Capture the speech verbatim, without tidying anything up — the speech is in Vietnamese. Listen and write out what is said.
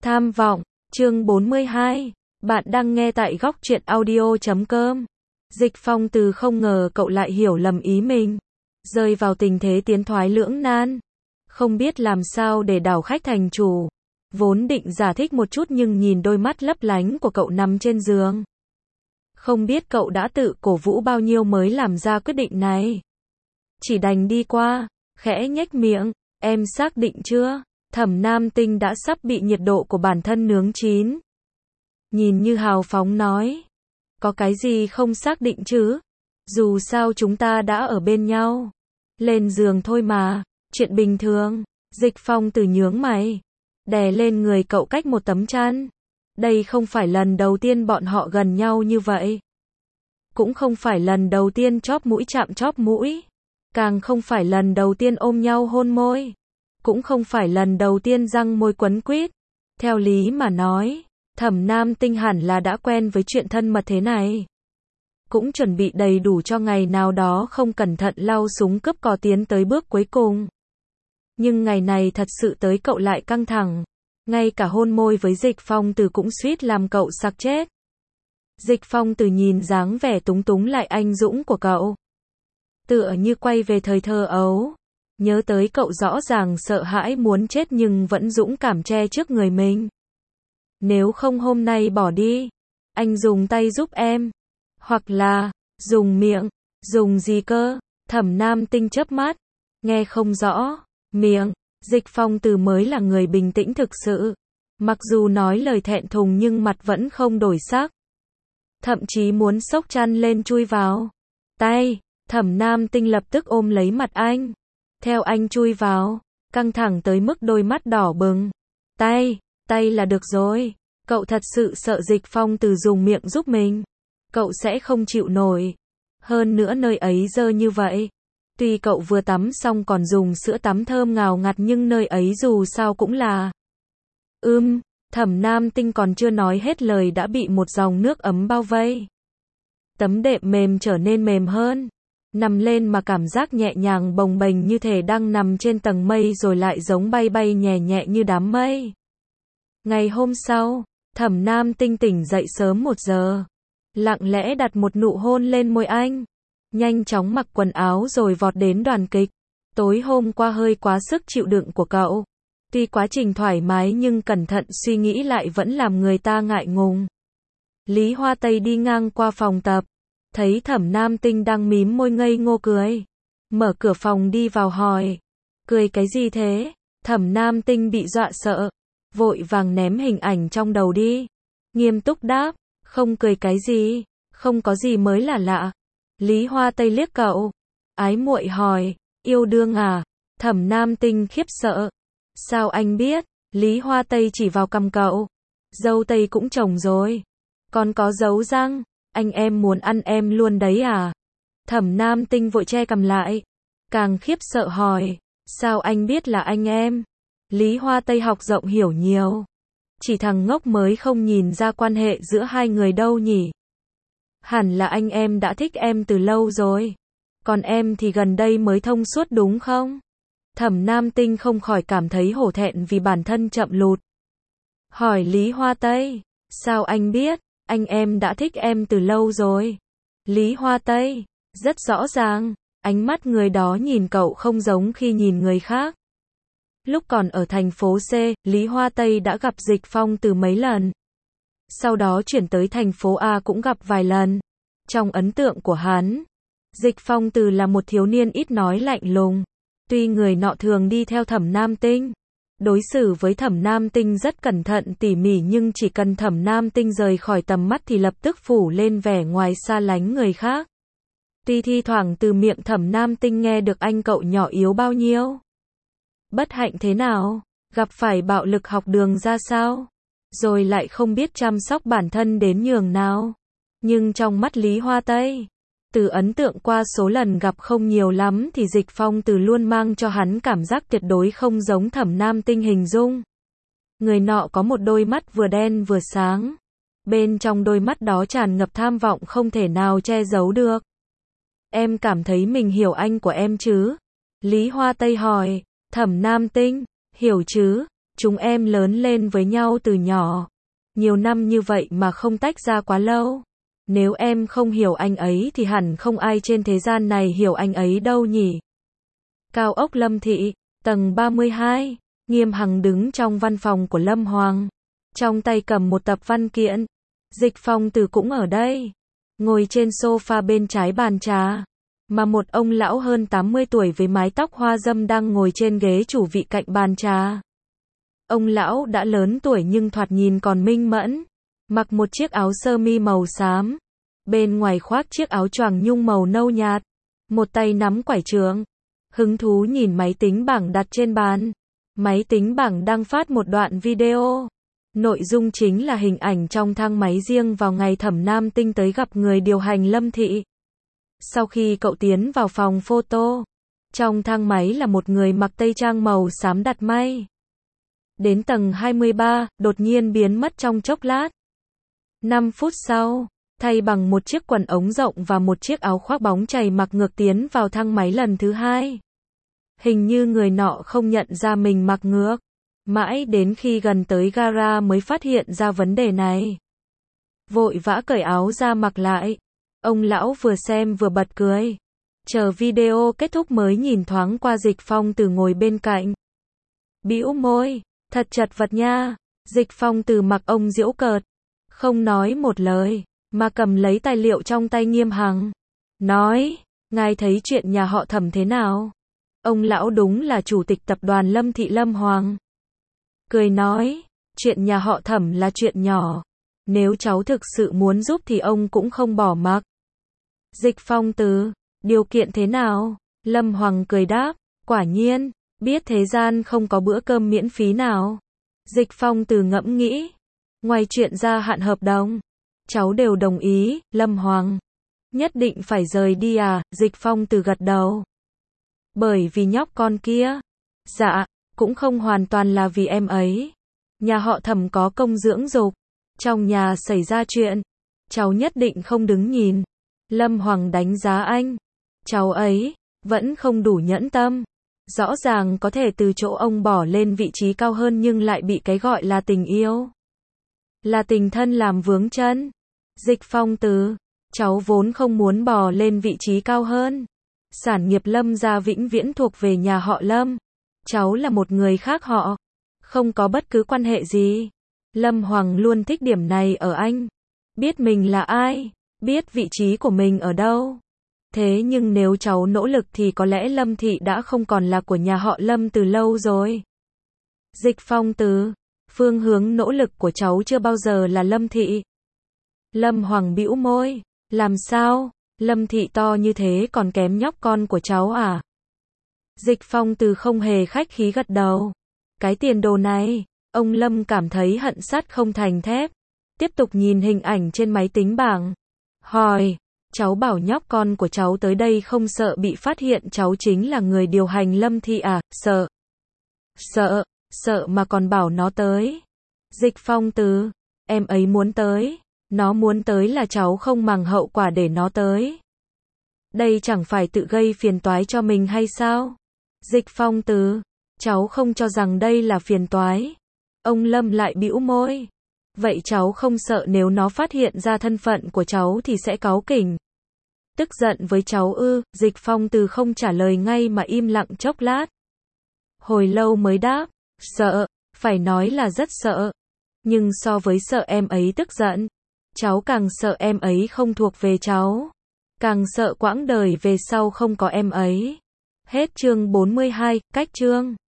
Tham vọng, chương bốn mươi hai. Bạn đang nghe tại góc truyện audio chấm com. Dịch Phong Từ không ngờ cậu lại hiểu lầm ý mình, rơi vào tình thế tiến thoái lưỡng nan, không biết làm sao để đảo khách thành chủ. Vốn định giải thích một chút nhưng nhìn đôi mắt lấp lánh của cậu nằm trên giường, không biết cậu đã tự cổ vũ bao nhiêu mới làm ra quyết định này. Chỉ đành đi qua, khẽ nhếch miệng, em xác định chưa? Thẩm Nam Tinh đã sắp bị nhiệt độ của bản thân nướng chín. Nhìn như hào phóng nói, có cái gì không xác định chứ? Dù sao chúng ta đã ở bên nhau. Lên giường thôi mà, chuyện bình thường. Dịch Phong Từ nhướng mày, đè lên người cậu cách một tấm chăn. Đây không phải lần đầu tiên bọn họ gần nhau như vậy. Cũng không phải lần đầu tiên chóp mũi chạm chóp mũi. Càng không phải lần đầu tiên ôm nhau hôn môi. Cũng không phải lần đầu tiên răng môi quấn quýt. Theo lý mà nói, Thẩm Nam Tinh hẳn là đã quen với chuyện thân mật thế này. Cũng chuẩn bị đầy đủ cho ngày nào đó không cẩn thận lau súng cướp cò tiến tới bước cuối cùng. Nhưng ngày này thật sự tới cậu lại căng thẳng. Ngay cả hôn môi với Dịch Phong Từ cũng suýt làm cậu sặc chết. Dịch Phong Từ nhìn dáng vẻ túng túng lại anh dũng của cậu, tựa như quay về thời thơ ấu. Nhớ tới cậu rõ ràng sợ hãi muốn chết nhưng vẫn dũng cảm che trước người mình. Nếu không hôm nay bỏ đi, anh dùng tay giúp em. Hoặc là, dùng miệng. Dùng gì cơ? Thẩm Nam Tinh chớp mắt, nghe không rõ. Miệng. Dịch Phong Từ mới là người bình tĩnh thực sự. Mặc dù nói lời thẹn thùng nhưng mặt vẫn không đổi sắc. Thậm chí muốn xốc chăn lên chui vào. Tay. Thẩm Nam Tinh lập tức ôm lấy mặt anh. Theo anh chui vào, căng thẳng tới mức đôi mắt đỏ bừng. Tay, tay là được rồi. Cậu thật sự sợ Dịch Phong Từ dùng miệng giúp mình. Cậu sẽ không chịu nổi. Hơn nữa nơi ấy dơ như vậy. Tuy cậu vừa tắm xong còn dùng sữa tắm thơm ngào ngạt nhưng nơi ấy dù sao cũng là... Ưm, Thẩm Nam Tinh còn chưa nói hết lời đã bị một dòng nước ấm bao vây. Tấm đệm mềm trở nên mềm hơn. Nằm lên mà cảm giác nhẹ nhàng bồng bềnh như thể đang nằm trên tầng mây rồi lại giống bay bay nhẹ nhẹ như đám mây. Ngày hôm sau, Thẩm Nam Tinh tỉnh dậy sớm một giờ. Lặng lẽ đặt một nụ hôn lên môi anh. Nhanh chóng mặc quần áo rồi vọt đến đoàn kịch. Tối hôm qua hơi quá sức chịu đựng của cậu. Tuy quá trình thoải mái nhưng cẩn thận suy nghĩ lại vẫn làm người ta ngại ngùng. Lý Hoa Tây đi ngang qua phòng tập, thấy Thẩm Nam Tinh đang mím môi ngây ngô cười. Mở cửa phòng đi vào hỏi, cười cái gì thế? Thẩm Nam Tinh bị dọa sợ, vội vàng ném hình ảnh trong đầu đi. Nghiêm túc đáp, không cười cái gì, không có gì mới là lạ. Lý Hoa Tây liếc cậu, ái muội hỏi, yêu đương à? Thẩm Nam Tinh khiếp sợ, sao anh biết? Lý Hoa Tây chỉ vào cằm cậu, dâu tây cũng trồng rồi, còn có dấu răng. Anh em muốn ăn em luôn đấy à? Thẩm Nam Tinh vội che cằm lại, càng khiếp sợ hỏi, sao anh biết là anh em? Lý Hoa Tây học rộng hiểu nhiều, chỉ thằng ngốc mới không nhìn ra quan hệ giữa hai người đâu nhỉ? Hẳn là anh em đã thích em từ lâu rồi, còn em thì gần đây mới thông suốt đúng không? Thẩm Nam Tinh không khỏi cảm thấy hổ thẹn vì bản thân chậm lụt. Hỏi Lý Hoa Tây, sao anh biết? Anh em đã thích em từ lâu rồi. Lý Hoa Tây, rất rõ ràng, ánh mắt người đó nhìn cậu không giống khi nhìn người khác. Lúc còn ở thành phố C, Lý Hoa Tây đã gặp Dịch Phong Từ mấy lần. Sau đó chuyển tới thành phố A cũng gặp vài lần. Trong ấn tượng của hắn, Dịch Phong Từ là một thiếu niên ít nói lạnh lùng. Tuy người nọ thường đi theo Thẩm Nam Tinh, đối xử với Thẩm Nam Tinh rất cẩn thận tỉ mỉ nhưng chỉ cần Thẩm Nam Tinh rời khỏi tầm mắt thì lập tức phủ lên vẻ ngoài xa lánh người khác. Tuy thi thoảng từ miệng Thẩm Nam Tinh nghe được anh cậu nhỏ yếu bao nhiêu, bất hạnh thế nào, gặp phải bạo lực học đường ra sao, rồi lại không biết chăm sóc bản thân đến nhường nào. Nhưng trong mắt Lý Hoa Tây, từ ấn tượng qua số lần gặp không nhiều lắm thì Dịch Phong Từ luôn mang cho hắn cảm giác tuyệt đối không giống Thẩm Nam Tinh hình dung. Người nọ có một đôi mắt vừa đen vừa sáng. Bên trong đôi mắt đó tràn ngập tham vọng không thể nào che giấu được. Em cảm thấy mình hiểu anh của em chứ? Lý Hoa Tây hỏi. Thẩm Nam Tinh, hiểu chứ? Chúng em lớn lên với nhau từ nhỏ. Nhiều năm như vậy mà không tách ra quá lâu. Nếu em không hiểu anh ấy thì hẳn không ai trên thế gian này hiểu anh ấy đâu nhỉ. Cao ốc Lâm Thị, tầng ba mươi hai. Nghiêm Hằng đứng trong văn phòng của Lâm Hoàng. Trong tay cầm một tập văn kiện. Dịch Phong Từ cũng ở đây. Ngồi trên sofa bên trái bàn trà. Mà một ông lão hơn tám mươi tuổi với mái tóc hoa râm đang ngồi trên ghế chủ vị cạnh bàn trà. Ông lão đã lớn tuổi nhưng thoạt nhìn còn minh mẫn. Mặc một chiếc áo sơ mi màu xám. Bên ngoài khoác chiếc áo choàng nhung màu nâu nhạt. Một tay nắm quải trượng. Hứng thú nhìn máy tính bảng đặt trên bàn. Máy tính bảng đăng phát một đoạn video. Nội dung chính là hình ảnh trong thang máy riêng vào ngày Thẩm Nam Tinh tới gặp người điều hành Lâm Thị. Sau khi cậu tiến vào phòng photo, trong thang máy là một người mặc tây trang màu xám đặt may. Đến tầng hai mươi ba, đột nhiên biến mất trong chốc lát. năm phút sau, thay bằng một chiếc quần ống rộng và một chiếc áo khoác bóng chày mặc ngược tiến vào thang máy lần thứ hai. Hình như người nọ không nhận ra mình mặc ngược. Mãi đến khi gần tới gara mới phát hiện ra vấn đề này. Vội vã cởi áo ra mặc lại. Ông lão vừa xem vừa bật cười. Chờ video kết thúc mới nhìn thoáng qua Dịch Phong Từ ngồi bên cạnh. Bĩu môi, thật chật vật nha. Dịch Phong Từ mặc ông giễu cợt. Không nói một lời, mà cầm lấy tài liệu trong tay Nghiêm Hằng. Nói, ngài thấy chuyện nhà họ Thẩm thế nào? Ông lão đúng là chủ tịch tập đoàn Lâm Thị Lâm Hoàng. Cười nói, chuyện nhà họ Thẩm là chuyện nhỏ. Nếu cháu thực sự muốn giúp thì ông cũng không bỏ mặc. Dịch Phong Từ, điều kiện thế nào? Lâm Hoàng cười đáp, quả nhiên, biết thế gian không có bữa cơm miễn phí nào. Dịch Phong Từ ngẫm nghĩ, ngoài chuyện gia hạn hợp đồng, cháu đều đồng ý. Lâm Hoàng, nhất định phải rời đi à? Dịch Phong Từ gật đầu. Bởi vì nhóc con kia. Dạ, cũng không hoàn toàn là vì em ấy. Nhà họ Thẩm có công dưỡng dục. Trong nhà xảy ra chuyện, cháu nhất định không đứng nhìn. Lâm Hoàng đánh giá anh. Cháu ấy, vẫn không đủ nhẫn tâm. Rõ ràng có thể từ chỗ ông bỏ lên vị trí cao hơn nhưng lại bị cái gọi là tình yêu, là tình thân làm vướng chân. Dịch Phong Từ, cháu vốn không muốn bò lên vị trí cao hơn. Sản nghiệp Lâm gia vĩnh viễn thuộc về nhà họ Lâm. Cháu là một người khác họ. Không có bất cứ quan hệ gì. Lâm Hoàng luôn thích điểm này ở anh. Biết mình là ai. Biết vị trí của mình ở đâu. Thế nhưng nếu cháu nỗ lực thì có lẽ Lâm Thị đã không còn là của nhà họ Lâm từ lâu rồi. Dịch Phong Từ, phương hướng nỗ lực của cháu chưa bao giờ là Lâm Thị. Lâm Hoàng bĩu môi. Làm sao? Lâm Thị to như thế còn kém nhóc con của cháu à? Dịch Phong Từ không hề khách khí gật đầu. Cái tiền đồ này, ông Lâm cảm thấy hận sắt không thành thép. Tiếp tục nhìn hình ảnh trên máy tính bảng. Hỏi, cháu bảo nhóc con của cháu tới đây không sợ bị phát hiện cháu chính là người điều hành Lâm Thị à? Sợ. Sợ, sợ mà còn bảo nó tới. Dịch Phong Từ, em ấy muốn tới. Nó muốn tới là cháu không màng hậu quả để nó tới. Đây chẳng phải tự gây phiền toái cho mình hay sao? Dịch Phong Từ, cháu không cho rằng đây là phiền toái. Ông Lâm lại bĩu môi. Vậy cháu không sợ nếu nó phát hiện ra thân phận của cháu thì sẽ cáu kỉnh, tức giận với cháu ư? Dịch Phong Từ không trả lời ngay mà im lặng chốc lát. Hồi lâu mới đáp, sợ, phải nói là rất sợ. Nhưng so với sợ em ấy tức giận, cháu càng sợ em ấy không thuộc về cháu. Càng sợ quãng đời về sau không có em ấy. Hết chương bốn mươi hai, cách chương.